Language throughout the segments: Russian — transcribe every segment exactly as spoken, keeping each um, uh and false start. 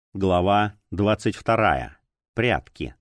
Глава двадцать вторая. Прятки.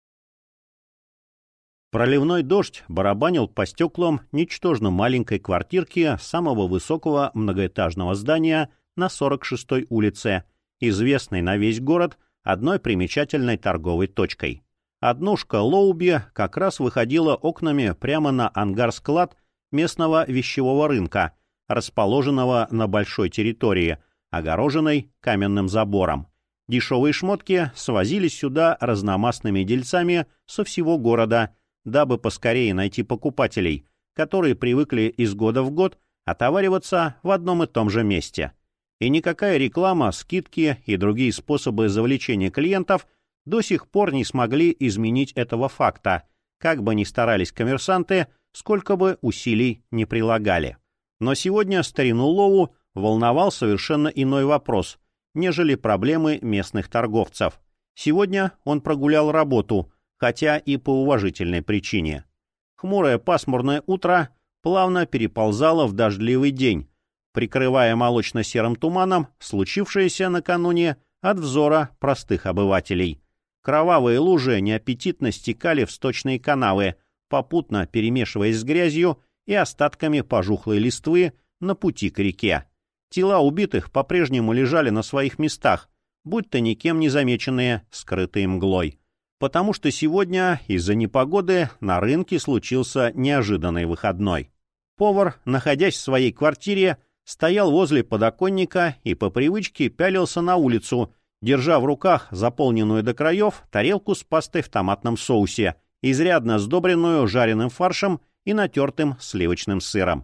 Проливной дождь барабанил по стеклам ничтожно маленькой квартирки самого высокого многоэтажного здания на сорок шестой улице, известной на весь город одной примечательной торговой точкой. Однушка Лоуби как раз выходила окнами прямо на ангар-склад местного вещевого рынка, расположенного на большой территории, огороженной каменным забором. Дешевые шмотки свозились сюда разномастными дельцами со всего города, дабы поскорее найти покупателей, которые привыкли из года в год отовариваться в одном и том же месте. И никакая реклама, скидки и другие способы завлечения клиентов до сих пор не смогли изменить этого факта, как бы ни старались коммерсанты, сколько бы усилий не прилагали. Но сегодня старину Лоу волновал совершенно иной вопрос, нежели проблемы местных торговцев. Сегодня он прогулял работу, хотя и по уважительной причине. Хмурое пасмурное утро плавно переползало в дождливый день, прикрывая молочно-серым туманом случившееся накануне от взора простых обывателей. Кровавые лужи неаппетитно стекали в сточные канавы, попутно перемешиваясь с грязью и остатками пожухлой листвы на пути к реке. Тела убитых по-прежнему лежали на своих местах, будто никем не замеченные, скрытые мглой. Потому что сегодня из-за непогоды на рынке случился неожиданный выходной. Повар, находясь в своей квартире, стоял возле подоконника и по привычке пялился на улицу, держа в руках заполненную до краев тарелку с пастой в томатном соусе, изрядно сдобренную жареным фаршем и натертым сливочным сыром.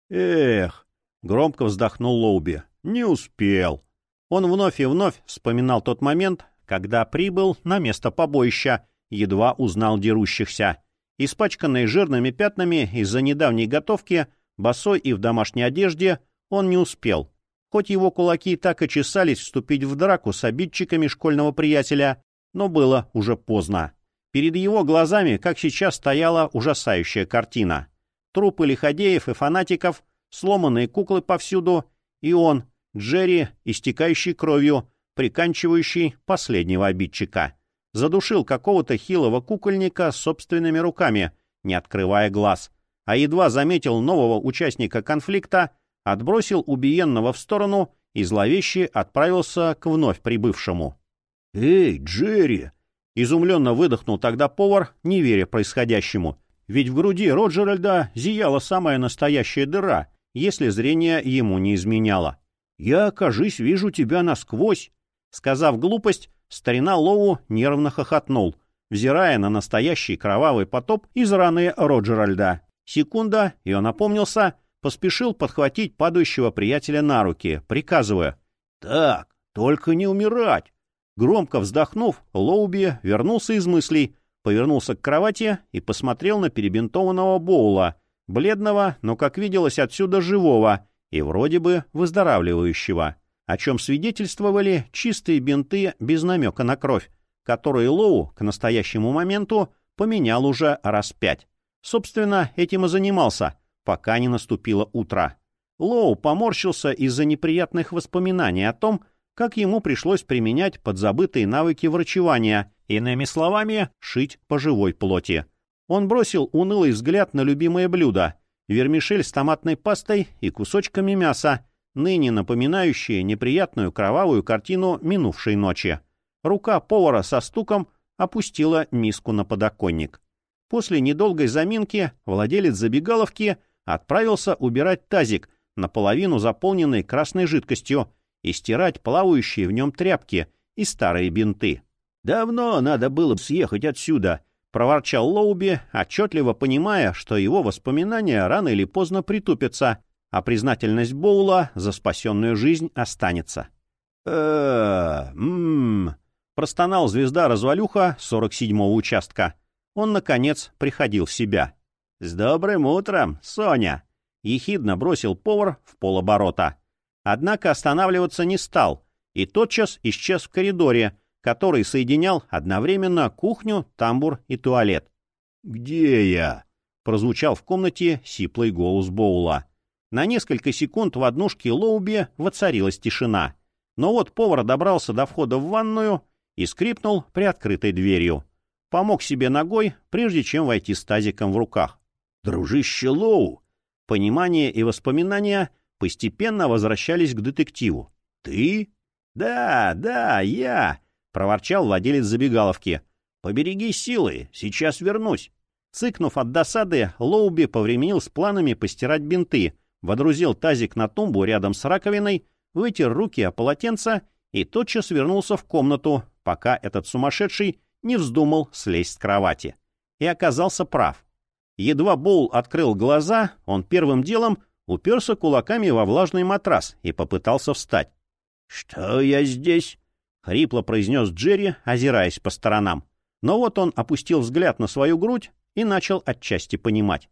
«Эх!» — громко вздохнул Лоуби. «Не успел». Он вновь и вновь вспоминал тот момент, когда прибыл на место побоища, едва узнал дерущихся. Испачканный жирными пятнами из-за недавней готовки, босой и в домашней одежде, он не успел. Хоть его кулаки так и чесались вступить в драку с обидчиками школьного приятеля, но было уже поздно. Перед его глазами, как сейчас, стояла ужасающая картина. Трупы лиходеев и фанатиков, сломанные куклы повсюду, и он, Джерри, истекающий кровью, приканчивающий последнего обидчика. Задушил какого-то хилого кукольника собственными руками, не открывая глаз, а едва заметил нового участника конфликта, отбросил убиенного в сторону и зловеще отправился к вновь прибывшему. «Эй, Джерри!» — изумленно выдохнул тогда повар, не веря происходящему. Ведь в груди Роджеральда зияла самая настоящая дыра, если зрение ему не изменяло. «Я, кажись, вижу тебя насквозь». Сказав глупость, старина Лоу нервно хохотнул, взирая на настоящий кровавый потоп из раны Роджеральда. Секунда, и он опомнился, поспешил подхватить падающего приятеля на руки, приказывая: «Так, только не умирать!» Громко вздохнув, Лоуби вернулся из мыслей, повернулся к кровати и посмотрел на перебинтованного Боула, бледного, но, как виделось отсюда, живого и вроде бы выздоравливающего, о чем свидетельствовали чистые бинты без намека на кровь, которые Лоу к настоящему моменту поменял уже раз пять. Собственно, этим и занимался, пока не наступило утро. Лоу поморщился из-за неприятных воспоминаний о том, как ему пришлось применять подзабытые навыки врачевания, иными словами, шить по живой плоти. Он бросил унылый взгляд на любимое блюдо — вермишель с томатной пастой и кусочками мяса, ныне напоминающие неприятную кровавую картину минувшей ночи. Рука повара со стуком опустила миску на подоконник. После недолгой заминки владелец забегаловки отправился убирать тазик, наполовину заполненный красной жидкостью, и стирать плавающие в нем тряпки и старые бинты. «Давно надо было съехать отсюда», — проворчал Лоуби, отчетливо понимая, что его воспоминания рано или поздно притупятся, а признательность Боула за спасенную жизнь останется. «Э-э-м-м-м», простонал звезда-развалюха сорок седьмого участка. Он, наконец, приходил в себя. «С добрым утром, Соня!» — ехидно бросил повар в полоборота. Однако останавливаться не стал и тотчас исчез в коридоре, который соединял одновременно кухню, тамбур и туалет. «Где я?» — прозвучал в комнате сиплый голос Боула. На несколько секунд в однушке Лоуби воцарилась тишина. Но вот повар добрался до входа в ванную и скрипнул приоткрытой дверью. Помог себе ногой, прежде чем войти с тазиком в руках. «Дружище Лоу!» Понимание и воспоминания постепенно возвращались к детективу. «Ты?» «Да, да, я!» — проворчал владелец забегаловки. «Побереги силы, сейчас вернусь». Цыкнув от досады, Лоуби повременил с планами постирать бинты, водрузил тазик на тумбу рядом с раковиной, вытер руки о полотенце и тотчас вернулся в комнату, пока этот сумасшедший не вздумал слезть с кровати. И оказался прав. Едва Боул открыл глаза, он первым делом уперся кулаками во влажный матрас и попытался встать. «Что я здесь?» — хрипло произнес Джерри, озираясь по сторонам. Но вот он опустил взгляд на свою грудь и начал отчасти понимать.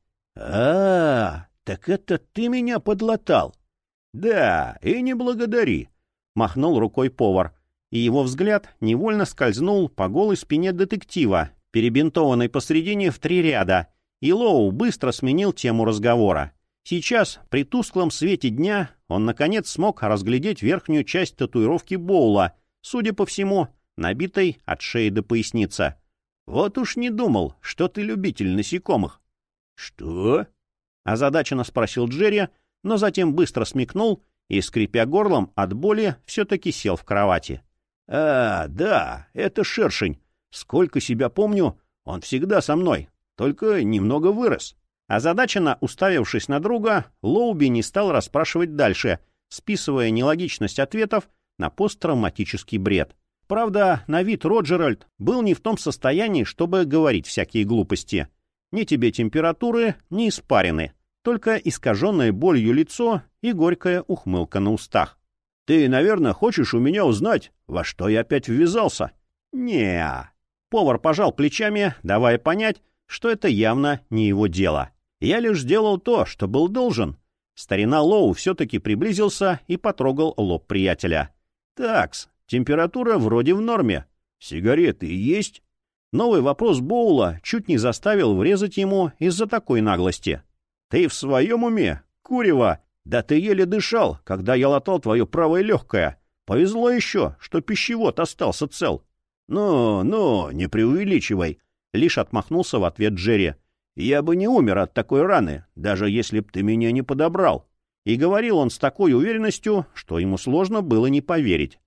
«А, так это ты меня подлатал?» «Да, и не благодари», — махнул рукой повар, и его взгляд невольно скользнул по голой спине детектива, перебинтованной посредине в три ряда, и Лоу быстро сменил тему разговора. Сейчас, при тусклом свете дня, он, наконец, смог разглядеть верхнюю часть татуировки Боула, судя по всему, набитой от шеи до поясницы. «Вот уж не думал, что ты любитель насекомых». «Что?» — озадаченно спросил Джерри, но затем быстро смекнул и, скрипя горлом от боли, все-таки сел в кровати. «А, да, это шершень. Сколько себя помню, он всегда со мной, только немного вырос». Озадаченно уставившись на друга, Лоуби не стал расспрашивать дальше, списывая нелогичность ответов на посттравматический бред. Правда, на вид Роджеральд был не в том состоянии, чтобы говорить всякие глупости. Ни тебе температуры, ни испарины, только искаженное болью лицо и горькая ухмылка на устах. «Ты, наверное, хочешь у меня узнать, во что я опять ввязался?» «Не-а». Повар пожал плечами, давая понять, что это явно не его дело. «Я лишь сделал то, что был должен». Старина Лоу все-таки приблизился и потрогал лоб приятеля. «Такс, температура вроде в норме. Сигареты есть?» Новый вопрос Боула чуть не заставил врезать ему из-за такой наглости. «Ты в своем уме? Курево! Да ты еле дышал, когда я латал твое правое легкое. Повезло еще, что пищевод остался цел». «Ну, ну, не преувеличивай», — лишь отмахнулся в ответ Джерри. «Я бы не умер от такой раны, даже если б ты меня не подобрал». И говорил он с такой уверенностью, что ему сложно было не поверить.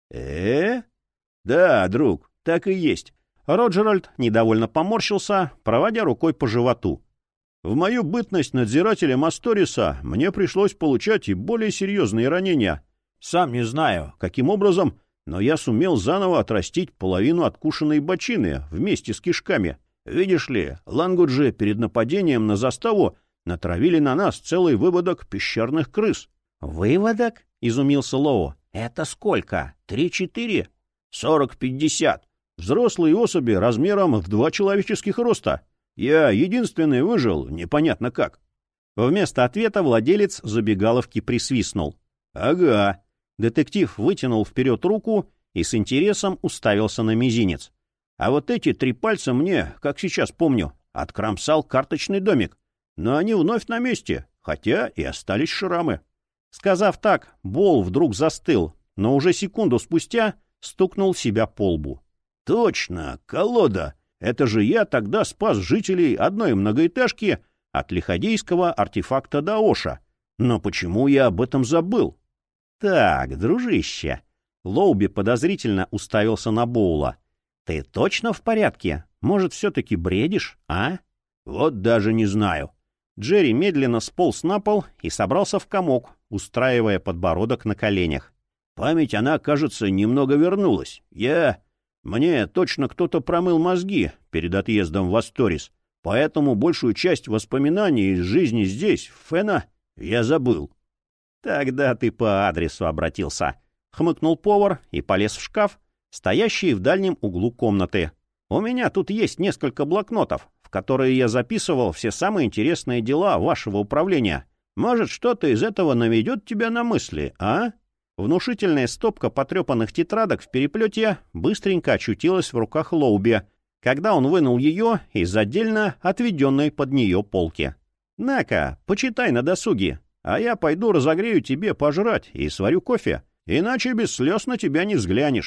«Э? Да, друг, так и есть». Роджеральд недовольно поморщился, проводя рукой по животу. «В мою бытность надзирателем Асториса мне пришлось получать и более серьезные ранения. Сам не знаю, каким образом, но я сумел заново отрастить половину откушенной бочины вместе с кишками. Видишь ли, лангуджи перед нападением на заставу натравили на нас целый выводок пещерных крыс». «Выводок?» — изумился Лоу. «Это сколько? Три-четыре?» «Сорок-пятьдесят. Взрослые особи размером в два человеческих роста. Я единственный выжил, непонятно как». Вместо ответа владелец забегаловки присвистнул. «Ага». Детектив вытянул вперед руку и с интересом уставился на мизинец. «А вот эти три пальца мне, как сейчас помню, откромсал карточный домик. Но они вновь на месте, хотя и остались шрамы». Сказав так, Боул вдруг застыл, но уже секунду спустя стукнул себя по лбу. «Точно, колода! Это же я тогда спас жителей одной многоэтажки от лиходейского артефакта Даоша. Но почему я об этом забыл?» «Так, дружище!» Лоуби подозрительно уставился на Боула. «Ты точно в порядке? Может, все-таки бредишь, а?» «Вот даже не знаю». Джерри медленно сполз на пол и собрался в комок, устраивая подбородок на коленях. «Память, она, кажется, немного вернулась. Я... Мне точно кто-то промыл мозги перед отъездом в Асторис, поэтому большую часть воспоминаний из жизни здесь, в Фена, я забыл». «Тогда ты по адресу обратился», — хмыкнул повар и полез в шкаф, стоящий в дальнем углу комнаты. «У меня тут есть несколько блокнотов, в которые я записывал все самые интересные дела вашего управления. Может, что-то из этого наведет тебя на мысли, а?» Внушительная стопка потрепанных тетрадок в переплете быстренько очутилась в руках Лоуби, когда он вынул ее из отдельно отведенной под нее полки. «На-ка, почитай на досуге, а я пойду разогрею тебе пожрать и сварю кофе, иначе без слез на тебя не взглянешь».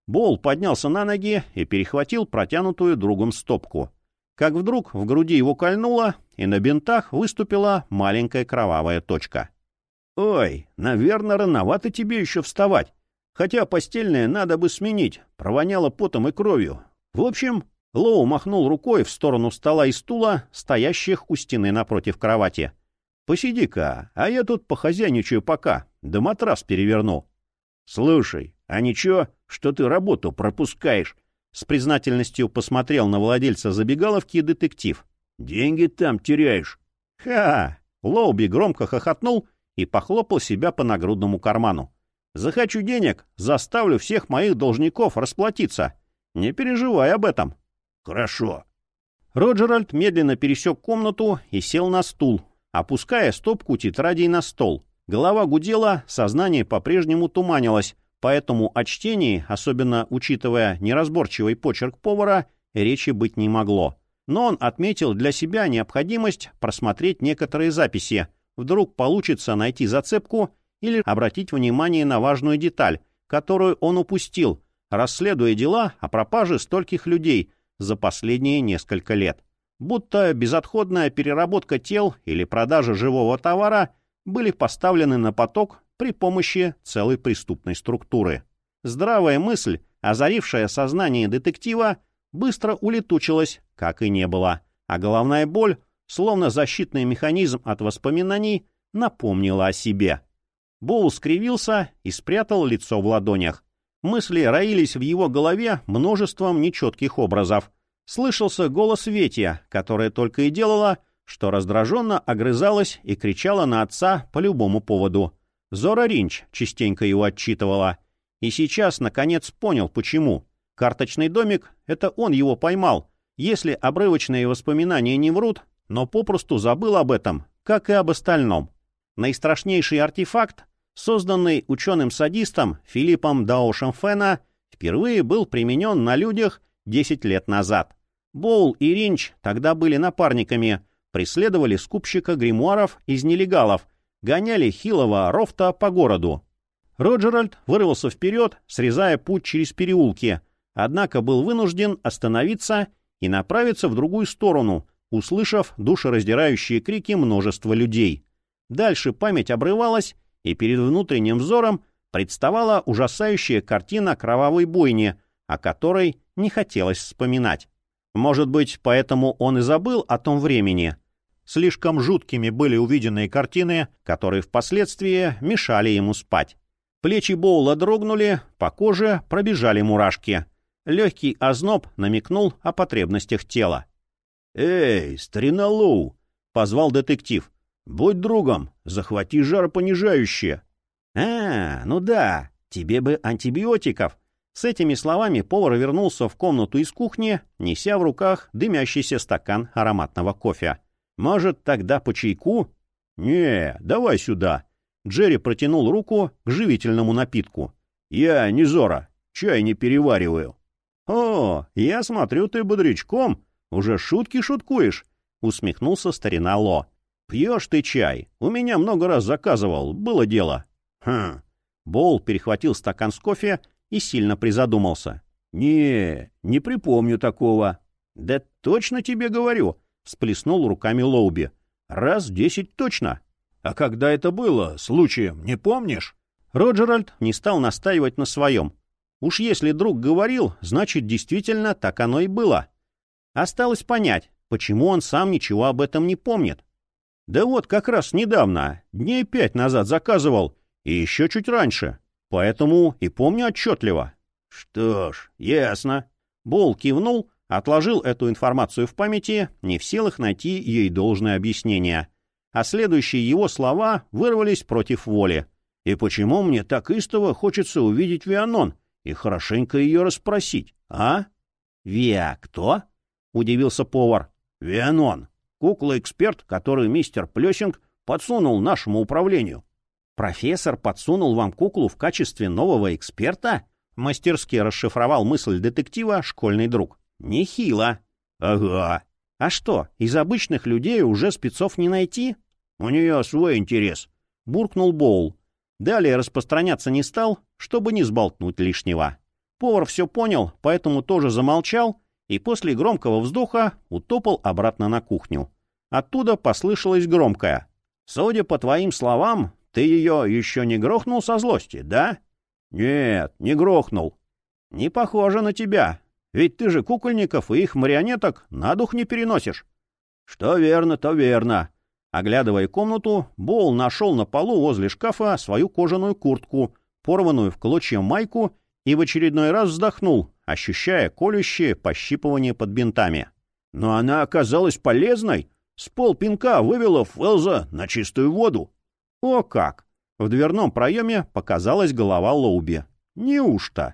Боул поднялся на ноги и перехватил протянутую другом стопку. Как вдруг в груди его кольнуло, и на бинтах выступила маленькая кровавая точка. «Ой, наверное, рановато тебе еще вставать. Хотя постельное надо бы сменить, провоняло потом и кровью. В общем...» Лоу махнул рукой в сторону стола и стула, стоящих у стены напротив кровати. «Посиди-ка, а я тут похозяйничаю пока, да матрас переверну». «Слушай, а ничего, что ты работу пропускаешь?» С признательностью посмотрел на владельца забегаловки детектив. «Деньги там теряешь». «Ха!» Лоуби громко хохотнул и похлопал себя по нагрудному карману. «Захочу денег, заставлю всех моих должников расплатиться. Не переживай об этом». «Хорошо». Роджеральд медленно пересек комнату и сел на стул, опуская стопку тетрадей на стол. Голова гудела, сознание по-прежнему туманилось, поэтому о чтении, особенно учитывая неразборчивый почерк повара, речи быть не могло. Но он отметил для себя необходимость просмотреть некоторые записи. Вдруг получится найти зацепку или обратить внимание на важную деталь, которую он упустил, расследуя дела о пропаже стольких людей за последние несколько лет. Будто безотходная переработка тел или продажа живого товара были поставлены на поток при помощи целой преступной структуры. Здравая мысль, озарившая сознание детектива, быстро улетучилась, как и не было, а головная боль, словно защитный механизм от воспоминаний, напомнила о себе. Боул скривился и спрятал лицо в ладонях. Мысли роились в его голове множеством нечетких образов. Слышался голос Ветия, которая только и делала, что раздраженно огрызалась и кричала на отца по любому поводу. Зора Ринч частенько его отчитывала. И сейчас, наконец, понял, почему. Карточный домик — это он его поймал, если обрывочные воспоминания не врут, но попросту забыл об этом, как и об остальном. Наистрашнейший артефакт, созданный ученым-садистом Филиппом Даошем Фена, впервые был применен на людях десять лет назад. Боул и Ринч тогда были напарниками, преследовали скупщика гримуаров из нелегалов, гоняли хилого Рофта по городу. Роджеральд вырвался вперед, срезая путь через переулки, однако был вынужден остановиться и направиться в другую сторону, услышав душераздирающие крики множества людей. Дальше память обрывалась, и перед внутренним взором представала ужасающая картина кровавой бойни, о которой не хотелось вспоминать. Может быть, поэтому он и забыл о том времени. Слишком жуткими были увиденные картины, которые впоследствии мешали ему спать. Плечи Боула дрогнули, по коже пробежали мурашки. Легкий озноб намекнул о потребностях тела. «Эй, старина Лоу!» — позвал детектив. «Будь другом, захвати жаропонижающее». «А, ну да, тебе бы антибиотиков». С этими словами повар вернулся в комнату из кухни, неся в руках дымящийся стакан ароматного кофе. «Может, тогда по чайку?» «Не, давай сюда». Джерри протянул руку к живительному напитку. «Я не Зора, чай не перевариваю». «О, я смотрю, ты бодрячком, уже шутки шуткуешь», — усмехнулся старина Ло. «Пьешь ты чай? У меня много раз заказывал, было дело». «Хм». Боул перехватил стакан с кофе и сильно призадумался. «Не, не припомню такого». «Да точно тебе говорю», — всплеснул руками Лоуби. «Раз десять точно». «А когда это было, случаем, не помнишь?» Роджеральд не стал настаивать на своем. Уж если друг говорил, значит, действительно так оно и было. Осталось понять, почему он сам ничего об этом не помнит. Да вот как раз недавно, дней пять назад заказывал, и еще чуть раньше. Поэтому и помню отчетливо. Что ж, ясно. Боул кивнул, отложил эту информацию в памяти, не в силах найти ей должное объяснение. А следующие его слова вырвались против воли. И почему мне так истово хочется увидеть Вианон и хорошенько ее расспросить, а? «Виа кто?» — удивился повар. «Вианон. Кукла-эксперт, который мистер Плесинг подсунул нашему управлению». «Профессор подсунул вам куклу в качестве нового эксперта?» — мастерски расшифровал мысль детектива школьный друг. «Нехило». «Ага». «А что, из обычных людей уже спецов не найти?» «У нее свой интерес», — буркнул Боул. Далее распространяться не стал, чтобы не сболтнуть лишнего. Повар все понял, поэтому тоже замолчал и после громкого вздоха утопал обратно на кухню. Оттуда послышалось громкое: «Судя по твоим словам, ты ее еще не грохнул со злости, да?» «Нет, не грохнул». «Не похоже на тебя. Ведь ты же кукольников и их марионеток на дух не переносишь». «Что верно, то верно». Оглядывая комнату, Боул нашел на полу возле шкафа свою кожаную куртку, порванную в клочья майку, и в очередной раз вздохнул, ощущая колющее пощипывание под бинтами. «Но она оказалась полезной. С полпинка вывела Фэлза на чистую воду». «О как!» В дверном проеме показалась голова Лоуби. «Неужто?»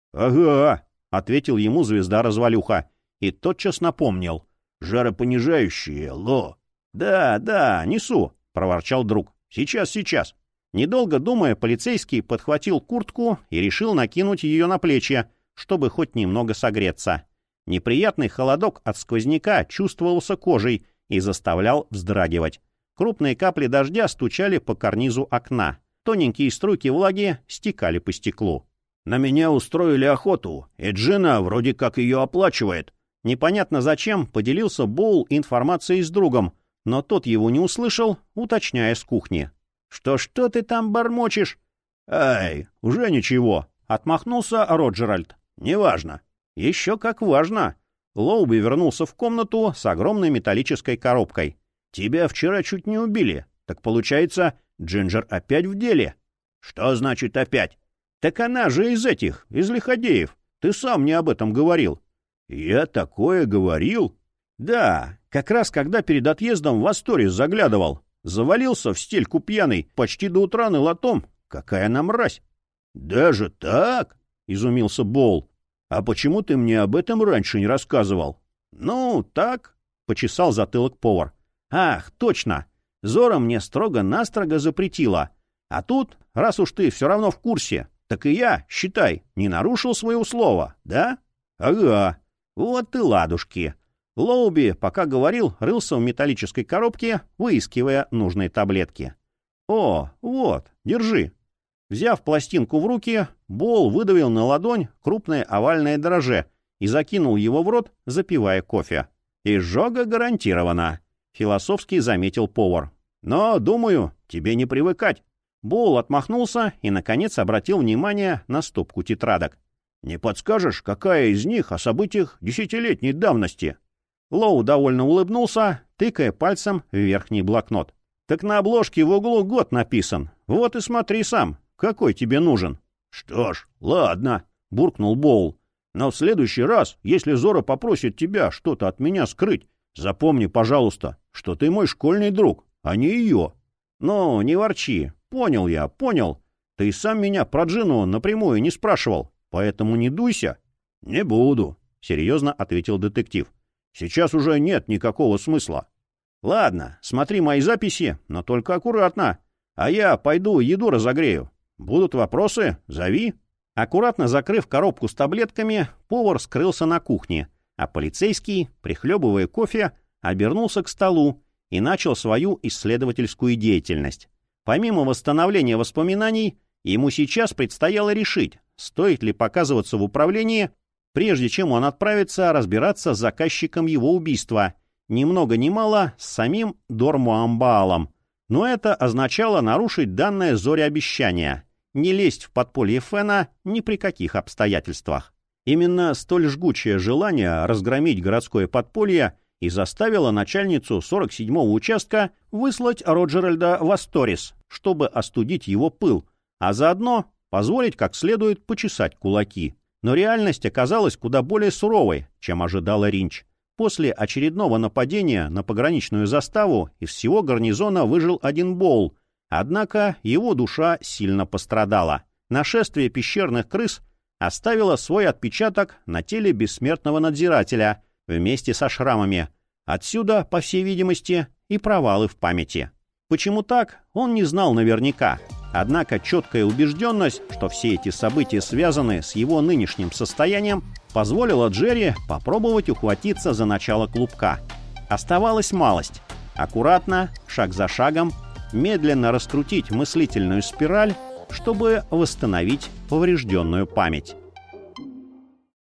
«Ага», — ответил ему звезда-развалюха и тотчас напомнил. «Жаропонижающие, Ло». «Да, да, несу», — проворчал друг. «Сейчас, сейчас». Недолго думая, полицейский подхватил куртку и решил накинуть ее на плечи, чтобы хоть немного согреться. Неприятный холодок от сквозняка чувствовался кожей и заставлял вздрагивать. Крупные капли дождя стучали по карнизу окна. Тоненькие струйки влаги стекали по стеклу. «На меня устроили охоту, и Джина вроде как ее оплачивает». Непонятно зачем поделился Боул информацией с другом, но тот его не услышал, уточняя с кухни. «Что-что ты там бормочешь?» «Ай, уже ничего», — отмахнулся Роджеральд. «Неважно». «Еще как важно». Лоуби вернулся в комнату с огромной металлической коробкой. «Тебя вчера чуть не убили. Так получается, Джинджер опять в деле». «Что значит опять?» «Так она же из этих, из лиходеев. Ты сам мне об этом говорил». «Я такое говорил?» «Да, как раз когда перед отъездом в Асторис заглядывал. Завалился в стельку пьяный, почти до утра нылотом. Какая она мразь!» «Даже так?» — изумился Боул. «А почему ты мне об этом раньше не рассказывал?» «Ну, так», — почесал затылок повар. «Ах, точно! Зора мне строго-настрого запретила. А тут, раз уж ты все равно в курсе, так и я, считай, не нарушил своего слова, да?» «Ага. Вот и ладушки». Лоуби, пока говорил, рылся в металлической коробке, выискивая нужные таблетки. «О, вот, держи». Взяв пластинку в руки, Боул выдавил на ладонь крупное овальное дрожже и закинул его в рот, запивая кофе. «Изжога гарантирована», — философски заметил повар. «Но, думаю, тебе не привыкать». Боул отмахнулся и, наконец, обратил внимание на стопку тетрадок. «Не подскажешь, какая из них о событиях десятилетней давности?» Лоу довольно улыбнулся, тыкая пальцем в верхний блокнот. «Так на обложке в углу год написан. Вот и смотри сам, какой тебе нужен». «Что ж, ладно», — буркнул Боул. «Но в следующий раз, если Зора попросит тебя что-то от меня скрыть, запомни, пожалуйста, что ты мой школьный друг, а не ее». «Ну, не ворчи. Понял я, понял. Ты сам меня про Джину напрямую не спрашивал, поэтому не дуйся». «Не буду», — серьезно ответил детектив. «Сейчас уже нет никакого смысла». «Ладно, смотри мои записи, но только аккуратно. А я пойду еду разогрею. Будут вопросы? Зови». Аккуратно закрыв коробку с таблетками, повар скрылся на кухне, а полицейский, прихлебывая кофе, обернулся к столу и начал свою исследовательскую деятельность. Помимо восстановления воспоминаний, ему сейчас предстояло решить, стоит ли показываться в управлении, прежде чем он отправится разбираться с заказчиком его убийства, ни много ни мало с самим Дормуамбаалом. Но это означало нарушить данное Зоре обещание — не лезть в подполье Фена ни при каких обстоятельствах. Именно столь жгучее желание разгромить городское подполье и заставило начальницу сорок седьмого участка выслать Роджеральда в Асторис, чтобы остудить его пыл, а заодно позволить как следует почесать кулаки. Но реальность оказалась куда более суровой, чем ожидала Ринч. После очередного нападения на пограничную заставу из всего гарнизона выжил один Боул, однако его душа сильно пострадала. Нашествие пещерных крыс оставило свой отпечаток на теле бессмертного надзирателя вместе со шрамами. Отсюда, по всей видимости, и провалы в памяти. Почему так, он не знал наверняка. Однако четкая убежденность, что все эти события связаны с его нынешним состоянием, позволила Джерри попробовать ухватиться за начало клубка. Оставалась малость. Аккуратно, шаг за шагом, медленно раскрутить мыслительную спираль, чтобы восстановить поврежденную память.